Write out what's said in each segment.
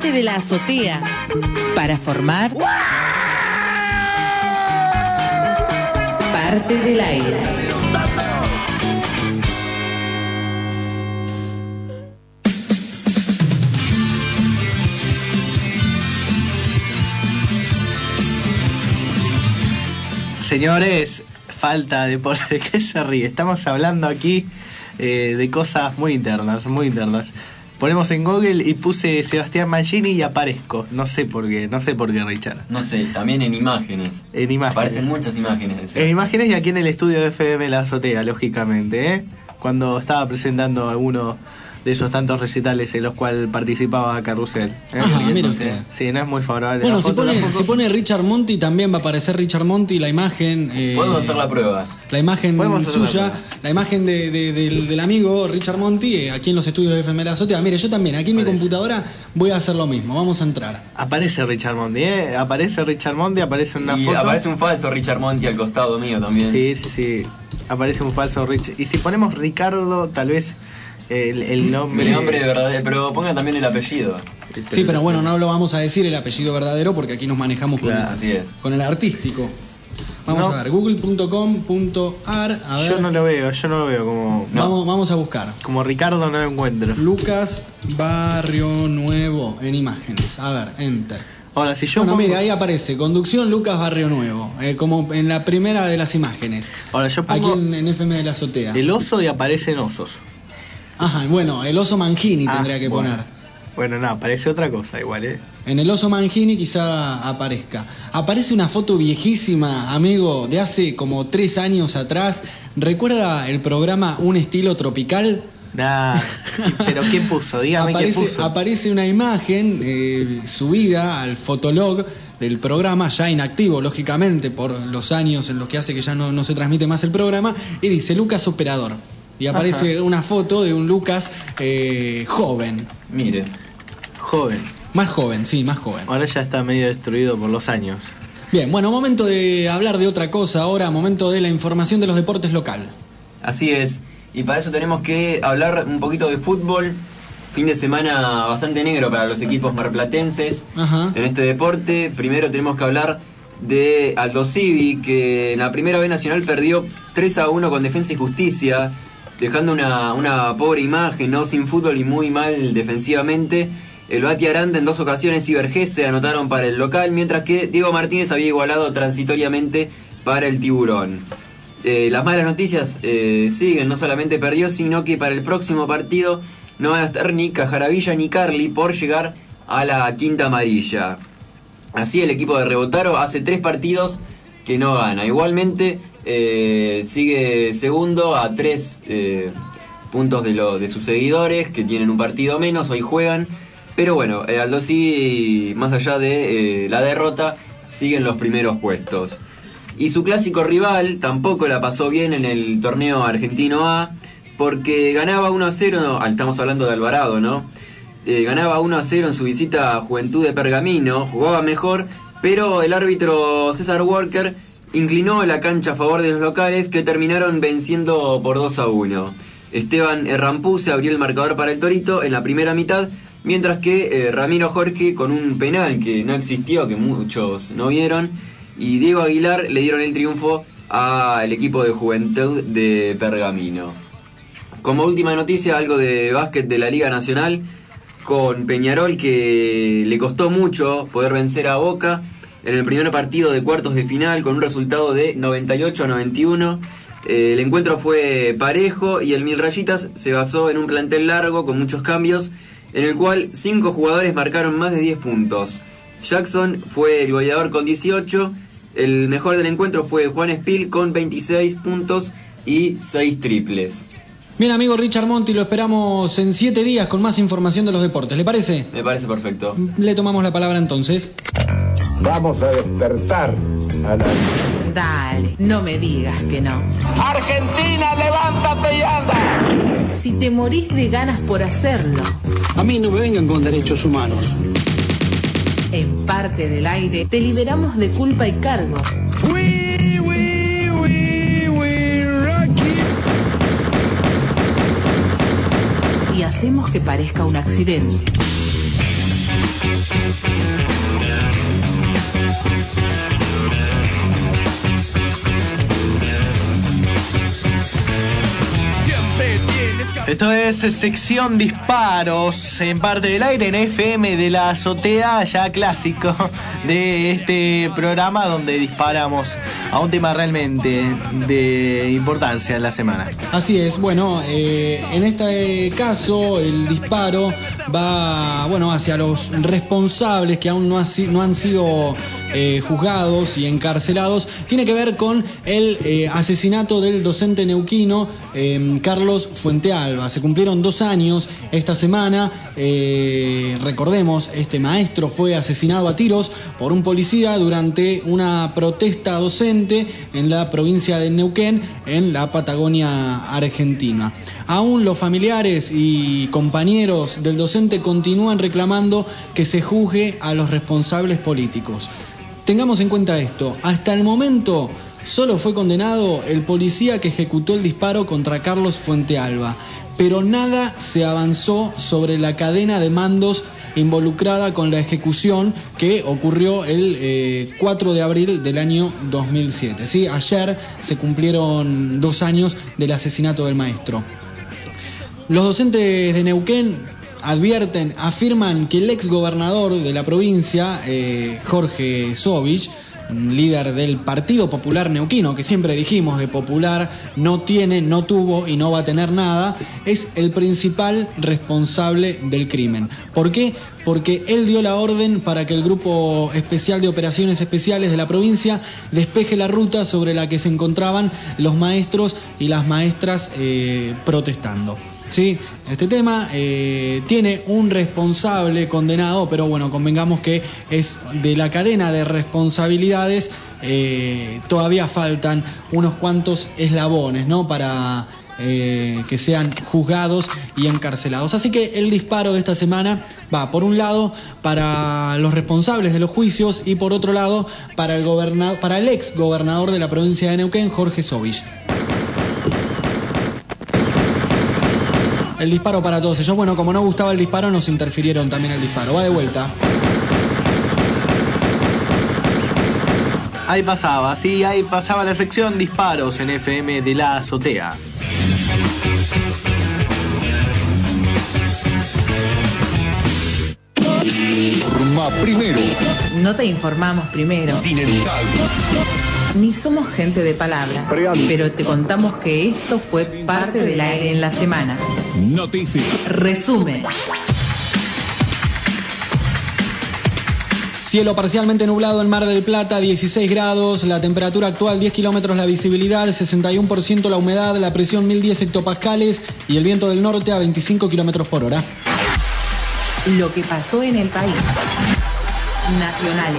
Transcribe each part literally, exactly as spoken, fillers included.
parte de la azotea para formar parte del aire. Señores, falta de por de qué se ríe. Estamos hablando aquí eh, de cosas muy internas, muy internas. Ponemos en Google y puse Sebastián Mangini y aparezco. No sé por qué, no sé por qué, Richard. No sé, también en imágenes. En imágenes. Aparecen muchas imágenes. En imágenes y aquí en el estudio de F M La Azotea, lógicamente, ¿eh? Cuando estaba presentando alguno de esos tantos recitales en los cuales participaba Carrusel. ¿eh? Ajá, mira usted. Sí, no es muy favorable. Bueno, la si, foto, pone, la foto. si pone Richard Monti, también va a aparecer Richard Monti, la imagen. Eh, Podemos hacer la prueba. La imagen Podemos hacer suya, la prueba. la imagen de, de, del, del amigo Richard Monti, eh, aquí en los estudios de F M La Azotea. Mire, yo también, aquí en mi Aparece. computadora voy a hacer lo mismo. Vamos a entrar. Aparece Richard Monti, ¿eh? Aparece Richard Monti, aparece una Y foto. aparece un falso Richard Monti al costado mío también. Sí, sí, sí. Aparece un falso Richard. Y si ponemos Ricardo, tal vez el, el nombre. Mi nombre de verdad, pero ponga también el apellido. Sí, pero bueno, no lo vamos a decir el apellido verdadero porque aquí nos manejamos con, Claro, el, así es. con el artístico. Vamos No. a ver, google punto com punto a r. A ver, Yo no lo veo, yo no lo veo como. vamos, vamos a buscar. Como Ricardo no lo encuentro. Lucas Barrio Nuevo en imágenes. A ver, enter. Ahora, si yo Bueno, pongo- mire, ahí aparece conducción Lucas Barrio Nuevo, eh, como en la primera de las imágenes. Ahora yo Aquí pongo en, en F M de la Azotea. el oso y aparecen osos. Ajá, bueno, el oso Mangini Ah, tendría que bueno. poner. Bueno, no, aparece otra cosa igual, ¿eh? En el oso Mangini quizá aparezca. Aparece una foto viejísima, amigo, de hace como tres años atrás. ¿Recuerda el programa Un Estilo Tropical? Nah, pero ¿quién puso? Dígame aparece, quién puso. aparece una imagen eh, subida al fotolog del programa, ya inactivo, lógicamente, por los años en los que hace que ya no, no se transmite más el programa, y dice Lucas Operador. Y aparece Ajá. una foto de un Lucas eh, joven. Mire. Joven. Más joven, sí, más joven. Ahora ya está medio destruido por los años. Bien, bueno, momento de hablar de otra cosa ahora, momento de la información de los deportes local. Así es. Y para eso tenemos que hablar un poquito de fútbol. Fin de semana bastante negro para los equipos marplatenses. Ajá. En este deporte, primero tenemos que hablar de Aldo Civi, que en la primera B nacional perdió tres a uno con Defensa y Justicia, dejando una, una pobre imagen, ¿no? Sin fútbol y muy mal defensivamente. El Bati Aranda en dos ocasiones y Vergese anotaron para el local, mientras que Diego Martínez había igualado transitoriamente para el Tiburón. Eh, las malas noticias eh, siguen, no solamente perdió, sino que para el próximo partido no van a estar ni Cajaravilla ni Carli por llegar a la quinta amarilla. Así el equipo de Rebotaro hace tres partidos que no gana. Igualmente eh, sigue segundo a tres eh, puntos de, lo, de sus seguidores, que tienen un partido menos, hoy juegan. Pero bueno, eh, Aldo Civi, más allá de eh, la derrota, sigue en los primeros puestos. Y su clásico rival tampoco la pasó bien en el torneo argentino A, porque ganaba uno a cero, no, estamos hablando de Alvarado, ¿no? Eh, ganaba uno a cero en su visita a Juventud de Pergamino, jugaba mejor, pero el árbitro César Walker inclinó la cancha a favor de los locales, que terminaron venciendo por dos a uno. Esteban Rampuse abrió el marcador para el Torito en la primera mitad, mientras que eh, Ramiro Jorge, con un penal que no existió, que muchos no vieron, y Diego Aguilar le dieron el triunfo al equipo de Juventud de Pergamino. Como última noticia, algo de básquet de la Liga Nacional, con Peñarol, que le costó mucho poder vencer a Boca en el primer partido de cuartos de final con un resultado de noventa y ocho a noventa y uno. Eh, el encuentro fue parejo y el Mil Rayitas se basó en un plantel largo con muchos cambios, en el cual cinco jugadores marcaron más de diez puntos. Jackson fue el goleador con dieciocho, el mejor del encuentro fue Juan Espil con veintiséis puntos y seis triples. Bien, amigo Richard Monti, lo esperamos en siete días con más información de los deportes. ¿Le parece? Me parece perfecto. Le tomamos la palabra entonces. Vamos a despertar a la... Dale, no me digas que no. Argentina, levántate y anda. Si te morís de ganas por hacerlo, A mí no me vengan con derechos humanos. en parte del aire te liberamos de culpa y cargo. We, we, we, we rocky. Y hacemos que parezca un accidente. Esto es sección disparos en parte del aire en F M de la azotea, ya clásico de este programa donde disparamos a un tema realmente de importancia en la semana. Así es, bueno, eh, en este caso el disparo va, bueno, hacia los responsables que aún no, ha, no han sido eh, juzgados y encarcelados. Tiene que ver con el eh, asesinato del docente neuquino eh, Carlos Fuentealba. Se cumplieron dos años esta semana. Eh, recordemos, este maestro fue asesinado a tiros por un policía durante una protesta docente en la provincia de Neuquén, en la Patagonia Argentina. Aún los familiares y compañeros del docente continúan reclamando que se juzgue a los responsables políticos. Tengamos en cuenta esto, hasta el momento solo fue condenado el policía que ejecutó el disparo contra Carlos Fuentealba, pero nada se avanzó sobre la cadena de mandos involucrada con la ejecución que ocurrió el eh, cuatro de abril del año dos mil siete. ¿Sí? Ayer se cumplieron dos años del asesinato del maestro. Los docentes de Neuquén advierten, afirman que el ex gobernador de la provincia, eh, Jorge Sovich, líder del Partido Popular Neuquino, que siempre dijimos de popular no tiene, no tuvo y no va a tener nada, es el principal responsable del crimen. ¿Por qué? Porque él dio la orden para que el Grupo Especial de Operaciones Especiales de la provincia despeje la ruta sobre la que se encontraban los maestros y las maestras eh, protestando. Sí, este tema eh, tiene un responsable condenado, pero bueno, convengamos que es de la cadena de responsabilidades, eh, todavía faltan unos cuantos eslabones, ¿no? Para eh, que sean juzgados y encarcelados. Así que el disparo de esta semana va, por un lado, para los responsables de los juicios y por otro lado, para el, goberna- para el ex gobernador de la provincia de Neuquén, Jorge Sovich. El disparo para todos ellos. Bueno, como no gustaba el disparo, nos interfirieron también el disparo. Va de vuelta. Ahí pasaba, sí, ahí pasaba la sección disparos en F M de la azotea. Informa primero. No te informamos primero, ni somos gente de palabra, pero te contamos que esto fue parte del aire en la semana. Noticias. Resumen. Cielo parcialmente nublado en Mar del Plata, dieciséis grados, la temperatura actual diez kilómetros, la visibilidad sesenta y uno por ciento, la humedad, la presión mil diez hectopascales y el viento del norte a veinticinco kilómetros por hora. Lo que pasó en el país. Nacionales.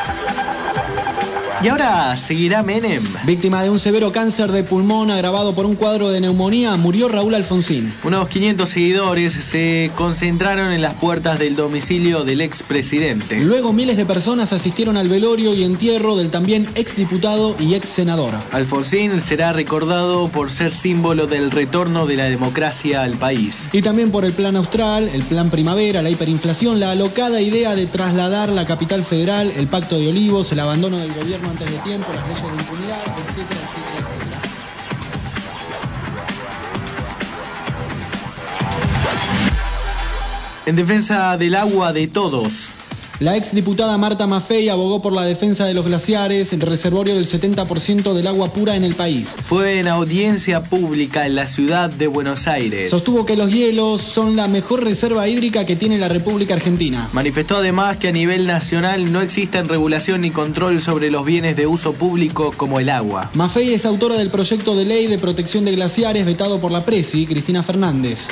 Y ahora seguirá Menem. Víctima de un severo cáncer de pulmón agravado por un cuadro de neumonía, murió Raúl Alfonsín. Unos quinientos seguidores se concentraron en las puertas del domicilio del expresidente. Luego miles de personas asistieron al velorio y entierro del también exdiputado y ex senador. Alfonsín será recordado por ser símbolo del retorno de la democracia al país. Y también por el plan austral, el plan primavera, la hiperinflación, la alocada idea de trasladar la capital federal, el pacto de Olivos, el abandono del gobierno antes de tiempo, las leyes de impunidad, etcétera, etcétera, etcétera. En defensa del agua de todos. La exdiputada Marta Maffei abogó por la defensa de los glaciares, el reservorio del setenta por ciento del agua pura en el país. Fue en audiencia pública en la ciudad de Buenos Aires. Sostuvo que los hielos son la mejor reserva hídrica que tiene la República Argentina. Manifestó además que a nivel nacional no existen regulación ni control sobre los bienes de uso público como el agua. Maffei es autora del proyecto de ley de protección de glaciares vetado por la Presi, Cristina Fernández.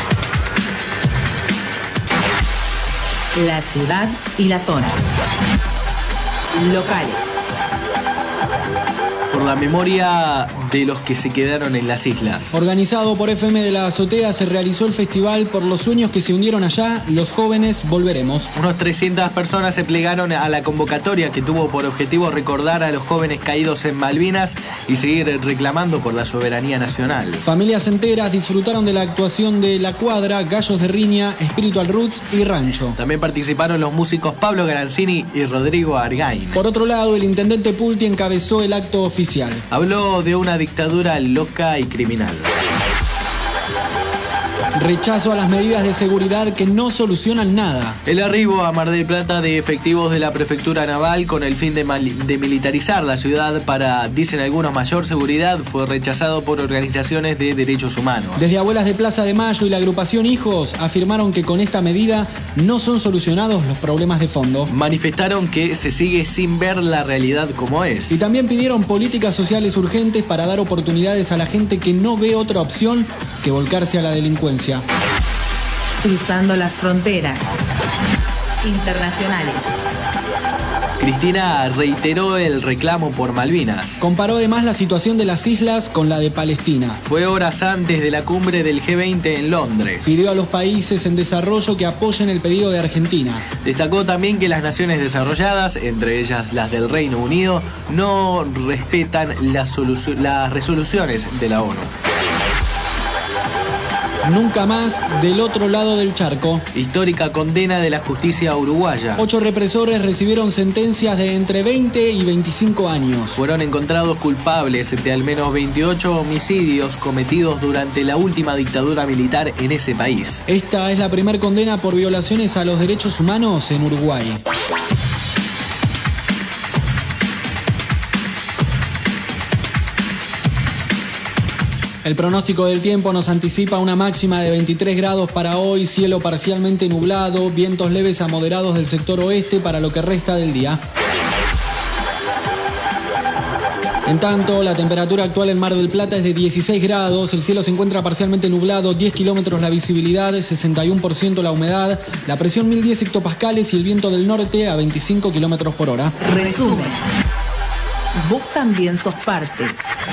La ciudad y la zona. Locales. Por la memoria de los que se quedaron en las islas. Organizado por F M de la Azotea, se realizó el festival Por los sueños que se hundieron allá, los jóvenes volveremos. Unos trescientas personas se plegaron a la convocatoria que tuvo por objetivo recordar a los jóvenes caídos en Malvinas y seguir reclamando por la soberanía nacional. Familias enteras disfrutaron de la actuación de La Cuadra, Gallos de Riña, Spiritual Roots y Rancho. También participaron los músicos Pablo Garanzini y Rodrigo Argain. Por otro lado, el intendente Pulti encabezó el acto oficial. Habló de una dictadura loca y criminal. Rechazo a las medidas de seguridad que no solucionan nada. El arribo a Mar del Plata de efectivos de la Prefectura Naval con el fin de, mal, de militarizar la ciudad para, dicen algunos, mayor seguridad, fue rechazado por organizaciones de derechos humanos. Desde Abuelas de Plaza de Mayo y la agrupación Hijos afirmaron que con esta medida no son solucionados los problemas de fondo. Manifestaron que se sigue sin ver la realidad como es. Y también pidieron políticas sociales urgentes para dar oportunidades a la gente que no ve otra opción que volcarse a la delincuencia. Cruzando las fronteras internacionales. Cristina reiteró el reclamo por Malvinas. Comparó además la situación de las islas con la de Palestina. Fue horas antes de la cumbre del G veinte en Londres. Pidió a los países en desarrollo que apoyen el pedido de Argentina. Destacó también que las naciones desarrolladas, entre ellas las del Reino Unido, no respetan las, solu- las resoluciones de la ONU. Nunca más del otro lado del charco. Histórica condena de la justicia uruguaya. Ocho represores recibieron sentencias de entre veinte y veinticinco años. Fueron encontrados culpables de al menos veintiocho homicidios cometidos durante la última dictadura militar en ese país. Esta es la primera condena por violaciones a los derechos humanos en Uruguay. El pronóstico del tiempo nos anticipa una máxima de veintitrés grados para hoy, cielo parcialmente nublado, vientos leves a moderados del sector oeste para lo que resta del día. En tanto, la temperatura actual en Mar del Plata es de dieciséis grados, el cielo se encuentra parcialmente nublado, diez kilómetros la visibilidad, sesenta y uno por ciento la humedad, la presión mil diez hectopascales y el viento del norte a veinticinco kilómetros por hora. Resumen. Vos también sos parte.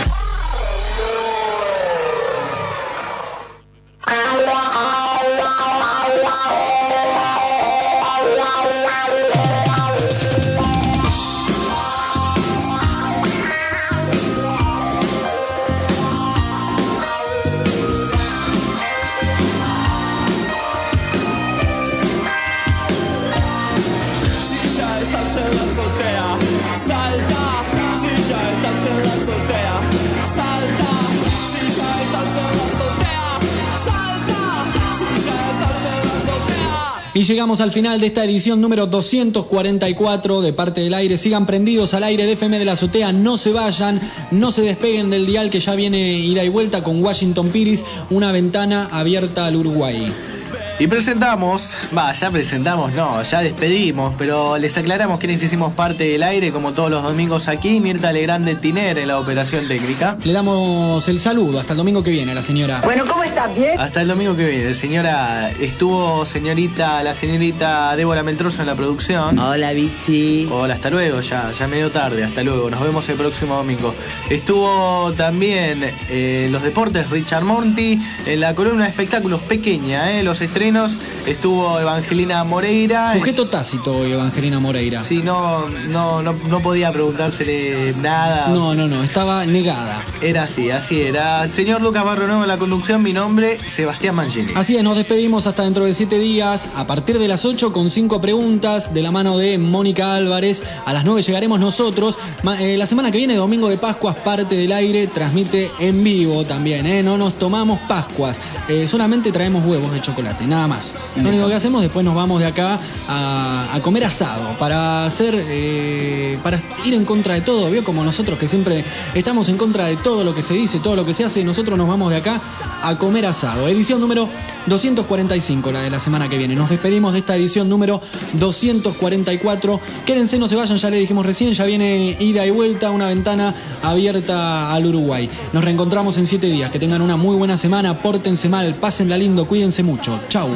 Y llegamos al final de esta edición número doscientos cuarenta y cuatro de Parte del Aire. Sigan prendidos al aire de F M de la Azotea, no se vayan, no se despeguen del dial que ya viene ida y vuelta con Washington Piris, una ventana abierta al Uruguay. Y presentamos, va, ya presentamos, no, ya despedimos, pero les aclaramos quiénes hicimos parte del aire, como todos los domingos aquí. Mirta Legrand Tiner en la operación técnica. Le damos el saludo, hasta el domingo que viene, la señora. Bueno, ¿cómo estás? ¿Bien? Hasta el domingo que viene, señora. Estuvo señorita, la señorita Débora Meltroso en la producción. Hola, Vichy. Hola, hasta luego, ya, ya medio tarde, hasta luego. Nos vemos el próximo domingo. Estuvo también eh, los deportes Richard Monti, en la columna de espectáculos pequeña, eh, los estrenos. Estuvo Evangelina Moreira. Sujeto tácito hoy, Evangelina Moreira. Sí, no, no, no, no podía preguntársele nada. No, no, no, estaba negada. Era así, así era. Señor Lucas Barrio Nuevo en la conducción, mi nombre, Sebastián Mangini. Así es, nos despedimos hasta dentro de siete días, a partir de las ocho con cinco preguntas, de la mano de Mónica Álvarez. A las nueve llegaremos nosotros. Eh, la semana que viene, domingo de Pascuas, Parte del Aire transmite en vivo también, ¿eh? No nos tomamos Pascuas, eh, solamente traemos huevos de chocolate, nada más. Lo único que hacemos, después nos vamos de acá a, a comer asado, para hacer, eh, para ir en contra de todo, ¿vio? Como nosotros que siempre estamos en contra de todo lo que se dice, todo lo que se hace, nosotros nos vamos de acá a comer asado. Edición número doscientos cuarenta y cinco, la de la semana que viene. Nos despedimos de esta edición número doscientos cuarenta y cuatro. Quédense, no se vayan, ya le dijimos recién, ya viene ida y vuelta, una ventana abierta al Uruguay. Nos reencontramos en siete días, que tengan una muy buena semana, pórtense mal, pásenla lindo, cuídense mucho. Chau.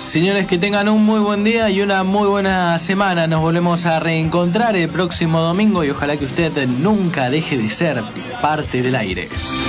Señores, que tengan un muy buen día y una muy buena semana. Nos volvemos a reencontrar el próximo domingo y ojalá que usted nunca deje de ser parte del aire.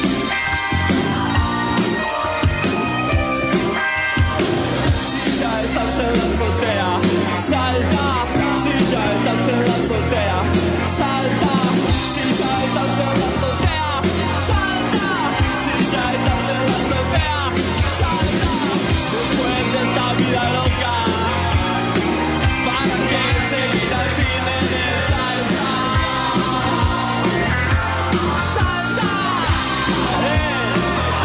Si ya estás en la azotea, salta. Si ya estás en la azotea, salta. Si ya estás en la azotea, salta. Si ya estás en la azotea, salta. Después de esta vida loca, ¿para qué seguir así, nene? Salta. Salta. Eh.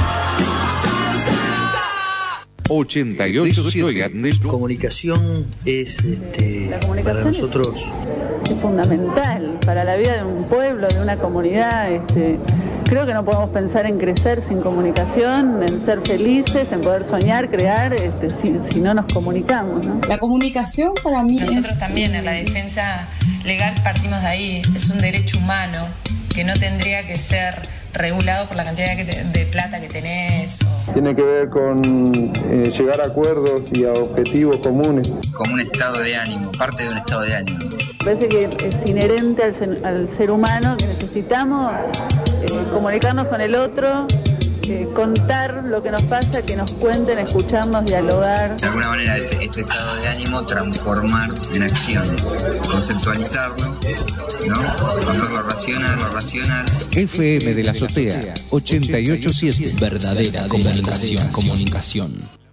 Salta. ochenta y ocho siete. Comunicación es este, la comunicación para nosotros es, es fundamental para la vida de un pueblo, de una comunidad. Este, creo que no podemos pensar en crecer sin comunicación, en ser felices, en poder soñar, crear, este, si, si no nos comunicamos, ¿no? La comunicación para mí nosotros es... también en la defensa legal partimos de ahí. Es un derecho humano que no tendría que ser regulado por la cantidad de, de plata que tenés. O... Tiene que ver con eh, llegar a acuerdos y a objetivos comunes. Como un estado de ánimo, parte de un estado de ánimo. Parece que es inherente al ser, al ser humano, que necesitamos eh, comunicarnos con el otro, eh, contar lo que nos pasa, que nos cuenten, escucharnos, dialogar. De alguna manera ese, ese estado de ánimo transformar en acciones, conceptualizarlo, ¿no? Hacerlo racional, lo racional. F M de la Azotea, ochenta y ocho siete. Verdadera comunicación. comunicación.